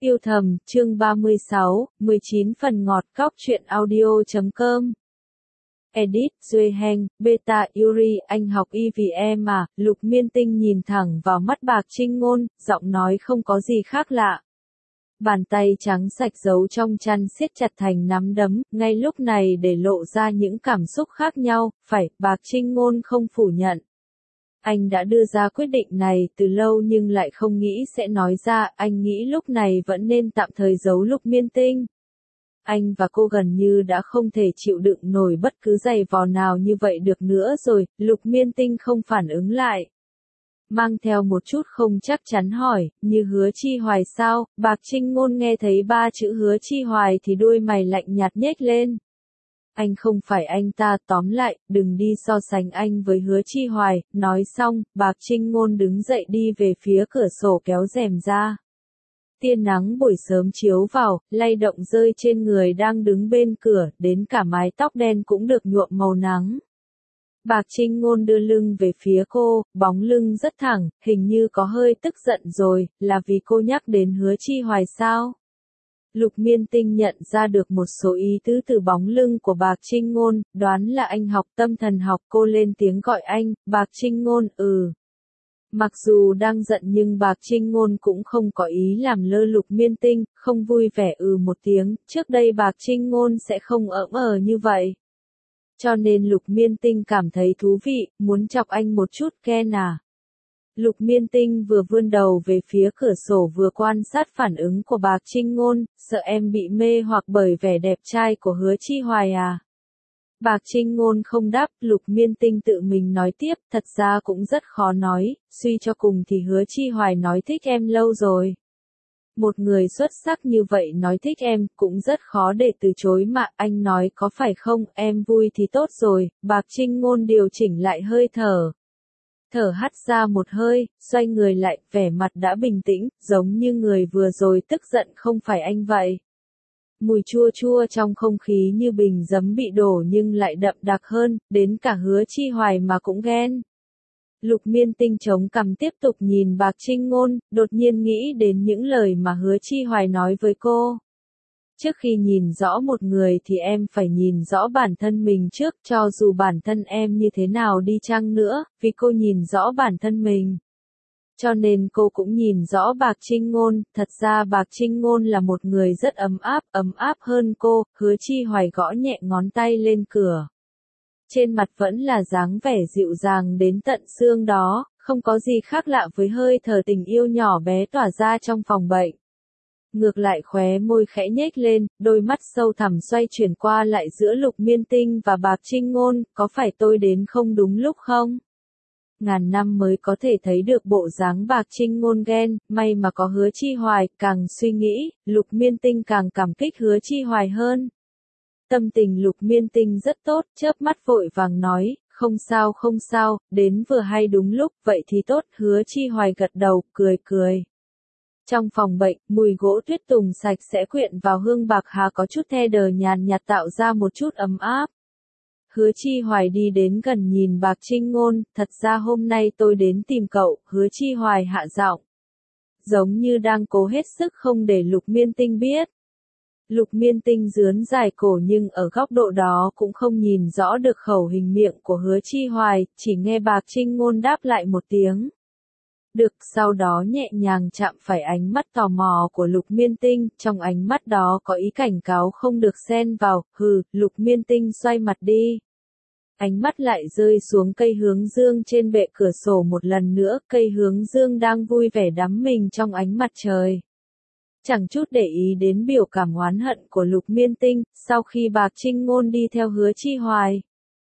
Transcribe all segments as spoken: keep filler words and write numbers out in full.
Yêu thầm, chương ba mươi sáu, mười chín phần ngọt cóc truyện audio chấm com. Edit, Duy Heng, Beta Yuri, anh học y vì em à, Lục Miên Tinh nhìn thẳng vào mắt Bạc Trinh Ngôn, giọng nói không có gì khác lạ. Bàn tay trắng sạch giấu trong chăn siết chặt thành nắm đấm, ngay lúc này để lộ ra những cảm xúc khác nhau, phải, Bạc Trinh Ngôn không phủ nhận. Anh đã đưa ra quyết định này từ lâu nhưng lại không nghĩ sẽ nói ra, anh nghĩ lúc này vẫn nên tạm thời giấu Lục Miên Tinh. Anh và cô gần như đã không thể chịu đựng nổi bất cứ giày vò nào như vậy được nữa rồi, Lục Miên Tinh không phản ứng lại. Mang theo một chút không chắc chắn hỏi, như Hứa Chi Hoài sao, Bạc Trinh Ngôn nghe thấy ba chữ Hứa Chi Hoài thì đôi mày lạnh nhạt nhếch lên. Anh không phải anh ta, tóm lại, đừng đi so sánh anh với Hứa Chi Hoài, nói xong, Bạc Trinh Ngôn đứng dậy đi về phía cửa sổ kéo rèm ra. Tia nắng buổi sớm chiếu vào, lay động rơi trên người đang đứng bên cửa, đến cả mái tóc đen cũng được nhuộm màu nắng. Bạc Trinh Ngôn đưa lưng về phía cô, bóng lưng rất thẳng, hình như có hơi tức giận rồi, là vì cô nhắc đến Hứa Chi Hoài sao? Lục Miên Tinh nhận ra được một số ý tứ từ bóng lưng của Bạc Trinh Ngôn, đoán là anh học tâm thần học, cô lên tiếng gọi anh, Bạc Trinh Ngôn, ừ. Mặc dù đang giận nhưng Bạc Trinh Ngôn cũng không có ý làm lơ Lục Miên Tinh, không vui vẻ ừ một tiếng, trước đây Bạc Trinh Ngôn sẽ không ỡm ờ như vậy. Cho nên Lục Miên Tinh cảm thấy thú vị, muốn chọc anh một chút ghen à. Lục Miên Tinh vừa vươn đầu về phía cửa sổ vừa quan sát phản ứng của Bạc Trinh Ngôn, sợ em bị mê hoặc bởi vẻ đẹp trai của Hứa Chi Hoài à. Bạc Trinh Ngôn không đáp, Lục Miên Tinh tự mình nói tiếp, thật ra cũng rất khó nói, suy cho cùng thì Hứa Chi Hoài nói thích em lâu rồi. Một người xuất sắc như vậy nói thích em, cũng rất khó để từ chối mà, anh nói có phải không, em vui thì tốt rồi, Bạc Trinh Ngôn điều chỉnh lại hơi thở. Thở hắt ra một hơi, xoay người lại, vẻ mặt đã bình tĩnh, giống như người vừa rồi tức giận không phải anh vậy. Mùi chua chua trong không khí như bình giấm bị đổ nhưng lại đậm đặc hơn, đến cả Hứa Chi Hoài mà cũng ghen. Lục Miên Tinh chống cằm tiếp tục nhìn Bạc Trinh Ngôn, đột nhiên nghĩ đến những lời mà Hứa Chi Hoài nói với cô. Trước khi nhìn rõ một người thì em phải nhìn rõ bản thân mình trước, cho dù bản thân em như thế nào đi chăng nữa, vì cô nhìn rõ bản thân mình. Cho nên cô cũng nhìn rõ Bạc Trinh Ngôn, thật ra Bạc Trinh Ngôn là một người rất ấm áp, ấm áp hơn cô, Hứa Chi Hoài gõ nhẹ ngón tay lên cửa. Trên mặt vẫn là dáng vẻ dịu dàng đến tận xương đó, không có gì khác lạ với hơi thở tình yêu nhỏ bé tỏa ra trong phòng bệnh. Ngược lại khóe môi khẽ nhếch lên, đôi mắt sâu thẳm xoay chuyển qua lại giữa Lục Miên Tinh và Bạc Trinh Ngôn, có phải tôi đến không đúng lúc không? Ngàn năm mới có thể thấy được bộ dáng Bạc Trinh Ngôn ghen, may mà có Hứa Chi Hoài, càng suy nghĩ, Lục Miên Tinh càng cảm kích Hứa Chi Hoài hơn. Tâm tình Lục Miên Tinh rất tốt, chớp mắt vội vàng nói, không sao không sao, đến vừa hay đúng lúc, vậy thì tốt, Hứa Chi Hoài gật đầu, cười cười. Trong phòng bệnh, mùi gỗ tuyết tùng sạch sẽ quyện vào hương bạc hà có chút the đờ nhàn nhạt tạo ra một chút ấm áp. Hứa Chi Hoài đi đến gần nhìn Bạc Trinh Ngôn, thật ra hôm nay tôi đến tìm cậu, Hứa Chi Hoài hạ giọng. Giống như đang cố hết sức không để Lục Miên Tinh biết. Lục Miên Tinh rướn dài cổ nhưng ở góc độ đó cũng không nhìn rõ được khẩu hình miệng của Hứa Chi Hoài, chỉ nghe Bạc Trinh Ngôn đáp lại một tiếng. Được, sau đó nhẹ nhàng chạm phải ánh mắt tò mò của Lục Miên Tinh, trong ánh mắt đó có ý cảnh cáo không được xen vào, hừ, Lục Miên Tinh xoay mặt đi. Ánh mắt lại rơi xuống cây hướng dương trên bệ cửa sổ một lần nữa, cây hướng dương đang vui vẻ đắm mình trong ánh mặt trời. Chẳng chút để ý đến biểu cảm oán hận của Lục Miên Tinh, sau khi Bạc Trinh Ngôn đi theo Hứa Chi Hoài.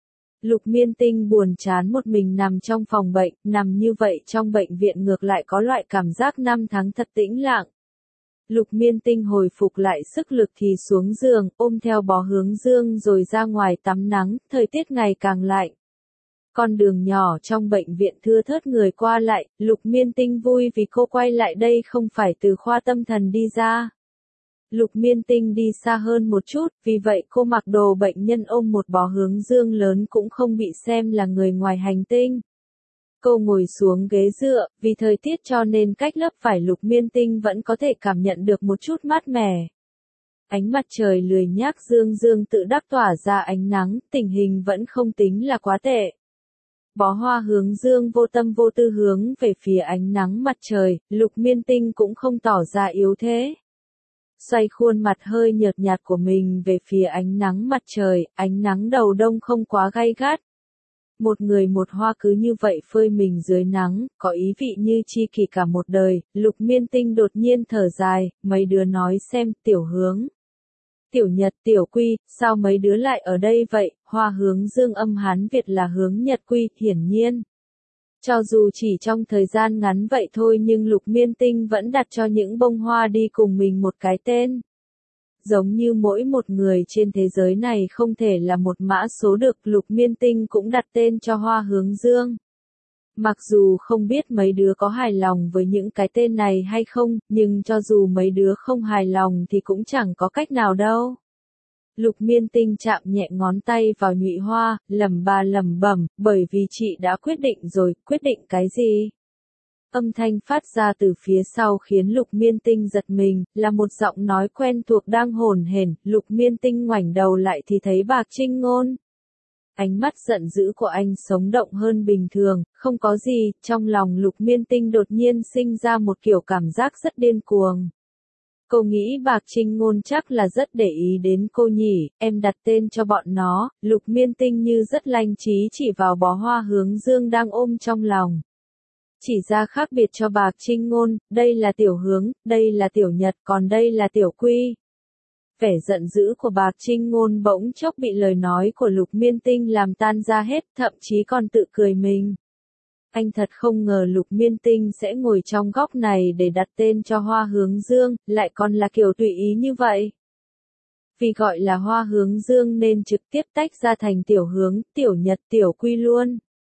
Lục Miên Tinh buồn chán một mình nằm trong phòng bệnh, nằm như vậy trong bệnh viện ngược lại có loại cảm giác năm tháng thật tĩnh lặng. Lục Miên Tinh hồi phục lại sức lực thì xuống giường, ôm theo bó hướng dương rồi ra ngoài tắm nắng, thời tiết ngày càng lạnh. Con đường nhỏ trong bệnh viện thưa thớt người qua lại, Lục Miên Tinh vui vì cô quay lại đây không phải từ khoa tâm thần đi ra. Lục Miên Tinh đi xa hơn một chút, vì vậy cô mặc đồ bệnh nhân ôm một bó hướng dương lớn cũng không bị xem là người ngoài hành tinh. Cô ngồi xuống ghế dựa, vì thời tiết cho nên cách lớp vải Lục Miên Tinh vẫn có thể cảm nhận được một chút mát mẻ. Ánh mặt trời lười nhác dương dương tự đắc tỏa ra ánh nắng, tình hình vẫn không tính là quá tệ. Bó hoa hướng dương vô tâm vô tư hướng về phía ánh nắng mặt trời, Lục Miên Tinh cũng không tỏ ra yếu thế. Xoay khuôn mặt hơi nhợt nhạt của mình về phía ánh nắng mặt trời, ánh nắng đầu đông không quá gay gắt. Một người một hoa cứ như vậy phơi mình dưới nắng, có ý vị như chi kỷ cả một đời, Lục Miên Tinh đột nhiên thở dài, mấy đứa nói xem, Tiểu Hướng. Tiểu Nhật, Tiểu Quy, sao mấy đứa lại ở đây vậy? Hoa hướng dương âm Hán Việt là hướng Nhật Quy, hiển nhiên. Cho dù chỉ trong thời gian ngắn vậy thôi nhưng Lục Miên Tinh vẫn đặt cho những bông hoa đi cùng mình một cái tên. Giống như mỗi một người trên thế giới này không thể là một mã số được, Lục Miên Tinh cũng đặt tên cho hoa hướng dương. Mặc dù không biết mấy đứa có hài lòng với những cái tên này hay không, nhưng cho dù mấy đứa không hài lòng thì cũng chẳng có cách nào đâu. Lục Miên Tinh chạm nhẹ ngón tay vào nhụy hoa, lẩm bà lẩm bẩm, bởi vì chị đã quyết định rồi, quyết định cái gì? Âm thanh phát ra từ phía sau khiến Lục Miên Tinh giật mình, là một giọng nói quen thuộc đang hồn hển. Lục Miên Tinh ngoảnh đầu lại thì thấy Bạc Trinh Ngôn. Ánh mắt giận dữ của anh sống động hơn bình thường, không có gì, trong lòng Lục Miên Tinh đột nhiên sinh ra một kiểu cảm giác rất điên cuồng. Cô nghĩ Bạc Trinh Ngôn chắc là rất để ý đến cô nhỉ, em đặt tên cho bọn nó. Lục Miên Tinh như rất lanh trí chỉ vào bó hoa hướng dương đang ôm trong lòng. Chỉ ra khác biệt cho Bạc Trinh Ngôn, đây là Tiểu Hướng, đây là Tiểu Nhật, còn đây là Tiểu Quy. Vẻ giận dữ của Bạc Trinh Ngôn bỗng chốc bị lời nói của Lục Miên Tinh làm tan ra hết, thậm chí còn tự cười mình. Anh thật không ngờ Lục Miên Tinh sẽ ngồi trong góc này để đặt tên cho hoa hướng dương, lại còn là kiểu tùy ý như vậy. Vì gọi là hoa hướng dương nên trực tiếp tách ra thành Tiểu Hướng, Tiểu Nhật, Tiểu Quy luôn.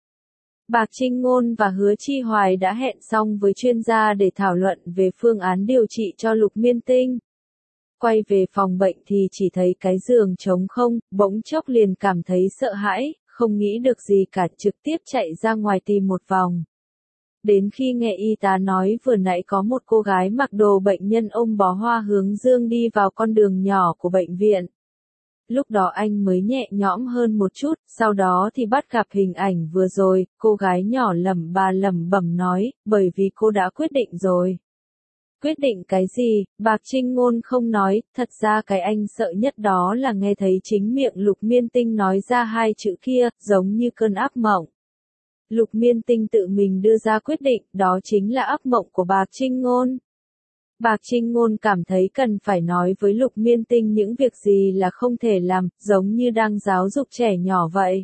Bạc Trinh Ngôn và Hứa Chi Hoài đã hẹn xong với chuyên gia để thảo luận về phương án điều trị cho Lục Miên Tinh. Quay về phòng bệnh thì chỉ thấy cái giường trống không, bỗng chốc liền cảm thấy sợ hãi, không nghĩ được gì cả, trực tiếp chạy ra ngoài tìm một vòng. Đến khi nghe y tá nói vừa nãy có một cô gái mặc đồ bệnh nhân ôm bó hoa hướng dương đi vào con đường nhỏ của bệnh viện. Lúc đó anh mới nhẹ nhõm hơn một chút, sau đó thì bắt gặp hình ảnh vừa rồi, cô gái nhỏ lẩm bà lẩm bẩm nói, bởi vì cô đã quyết định rồi. Quyết định cái gì? Bạc Trinh Ngôn không nói, thật ra cái anh sợ nhất đó là nghe thấy chính miệng Lục Miên Tinh nói ra hai chữ kia, giống như cơn ác mộng. Lục Miên Tinh tự mình đưa ra quyết định, đó chính là ác mộng của Bạc Trinh Ngôn. Bạc Trinh Ngôn cảm thấy cần phải nói với Lục Miên Tinh những việc gì là không thể làm, giống như đang giáo dục trẻ nhỏ vậy.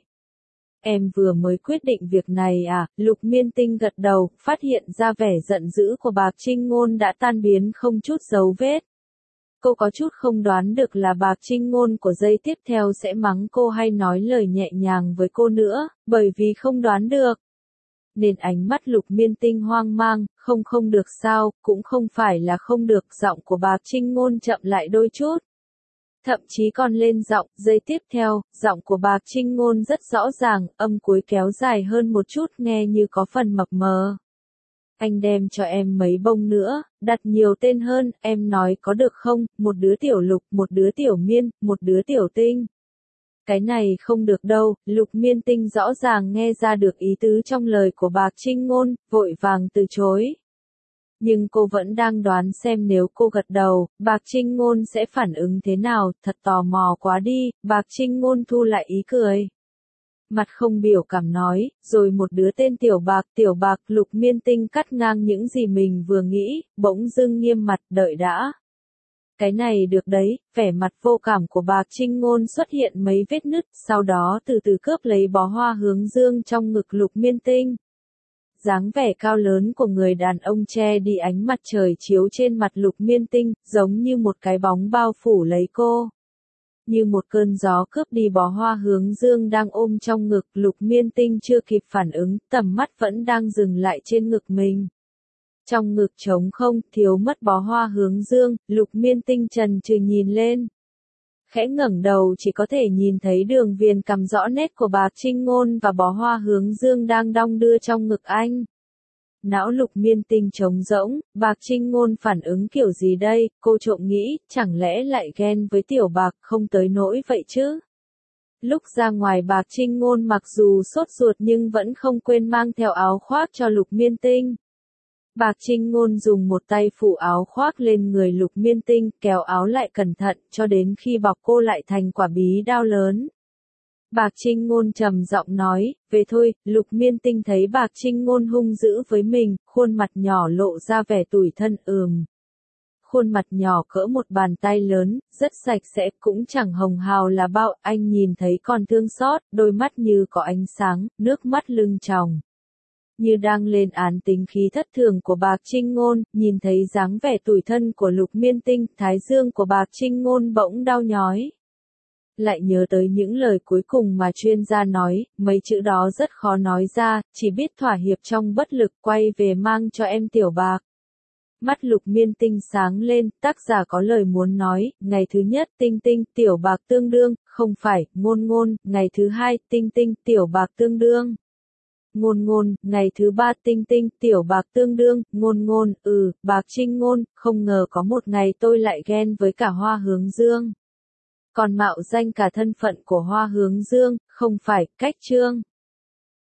Em vừa mới quyết định việc này à? Lục Miên Tinh gật đầu, phát hiện ra vẻ giận dữ của Bạc Trinh Ngôn đã tan biến không chút dấu vết. Cô có chút không đoán được là Bạc Trinh Ngôn của giây tiếp theo sẽ mắng cô hay nói lời nhẹ nhàng với cô nữa, bởi vì không đoán được. Nên ánh mắt Lục Miên Tinh hoang mang, không không được sao, cũng không phải là không được, giọng của Bạc Trinh Ngôn chậm lại đôi chút. Thậm chí còn lên giọng, giây tiếp theo, giọng của Bạc Trinh Ngôn rất rõ ràng, âm cuối kéo dài hơn một chút nghe như có phần mập mờ. Anh đem cho em mấy bông nữa, đặt nhiều tên hơn, em nói có được không, một đứa Tiểu Lục, một đứa Tiểu Miên, một đứa Tiểu Tinh. Cái này không được đâu, Lục Miên Tinh rõ ràng nghe ra được ý tứ trong lời của Bạc Trinh Ngôn, vội vàng từ chối. Nhưng cô vẫn đang đoán xem nếu cô gật đầu, Bạc Trinh Ngôn sẽ phản ứng thế nào, thật tò mò quá đi. Bạc Trinh Ngôn thu lại ý cười. Mặt không biểu cảm nói, rồi một đứa tên Tiểu Bạc, Tiểu Bạc. Lục Miên Tinh cắt ngang những gì mình vừa nghĩ, bỗng dưng nghiêm mặt, đợi đã. Cái này được đấy, vẻ mặt vô cảm của Bạc Trinh Ngôn xuất hiện mấy vết nứt, sau đó từ từ cướp lấy bó hoa hướng dương trong ngực Lục Miên Tinh. Dáng vẻ cao lớn của người đàn ông che đi ánh mặt trời chiếu trên mặt Lục Miên Tinh, giống như một cái bóng bao phủ lấy cô. Như một cơn gió cướp đi bó hoa hướng dương đang ôm trong ngực, Lục Miên Tinh chưa kịp phản ứng, tầm mắt vẫn đang dừng lại trên ngực mình. Trong ngực trống không, thiếu mất bó hoa hướng dương, Lục Miên Tinh chần chừ nhìn lên. khẽ ngẩng đầu chỉ có thể nhìn thấy đường viền cằm rõ nét của Bạc Trinh Ngôn và bó hoa hướng dương đang đong đưa trong ngực anh. Não Lục Miên Tinh trống rỗng, Bạc Trinh Ngôn phản ứng kiểu gì đây, cô trộm nghĩ, chẳng lẽ lại ghen với Tiểu Bạc, không tới nỗi vậy chứ. Lúc ra ngoài Bạc Trinh Ngôn mặc dù sốt ruột nhưng vẫn không quên mang theo áo khoác cho Lục Miên Tinh. Bạc Trinh Ngôn dùng một tay phủ áo khoác lên người Lục Miên Tinh, kéo áo lại cẩn thận, cho đến khi bọc cô lại thành quả bí đao lớn. Bạc Trinh Ngôn trầm giọng nói, về thôi. Lục Miên Tinh thấy Bạc Trinh Ngôn hung dữ với mình, khuôn mặt nhỏ lộ ra vẻ tủi thân ừm. Khuôn mặt nhỏ cỡ một bàn tay lớn, rất sạch sẽ, cũng chẳng hồng hào là bao, anh nhìn thấy còn thương xót, đôi mắt như có ánh sáng, nước mắt lưng tròng. Như đang lên án tính khí thất thường của Bạc Trinh Ngôn, nhìn thấy dáng vẻ tủi thân của Lục Miên Tinh, thái dương của Bạc Trinh Ngôn bỗng đau nhói. Lại nhớ tới những lời cuối cùng mà chuyên gia nói, mấy chữ đó rất khó nói ra, chỉ biết thỏa hiệp trong bất lực, quay về mang cho em Tiểu Bạc. Mắt Lục Miên Tinh sáng lên, tác giả có lời muốn nói, ngày thứ nhất Tinh Tinh, Tiểu Bạc tương đương, không phải, Ngôn Ngôn, ngày thứ hai Tinh Tinh, Tiểu Bạc tương đương. Ngôn Ngôn, ngày thứ ba Tinh Tinh, Tiểu Bạc tương đương, Ngôn Ngôn, ừ, Bạc Trinh Ngôn, không ngờ có một ngày tôi lại ghen với cả Hoa Hướng Dương. Còn mạo danh cả thân phận của Hoa Hướng Dương, không phải, cách chương.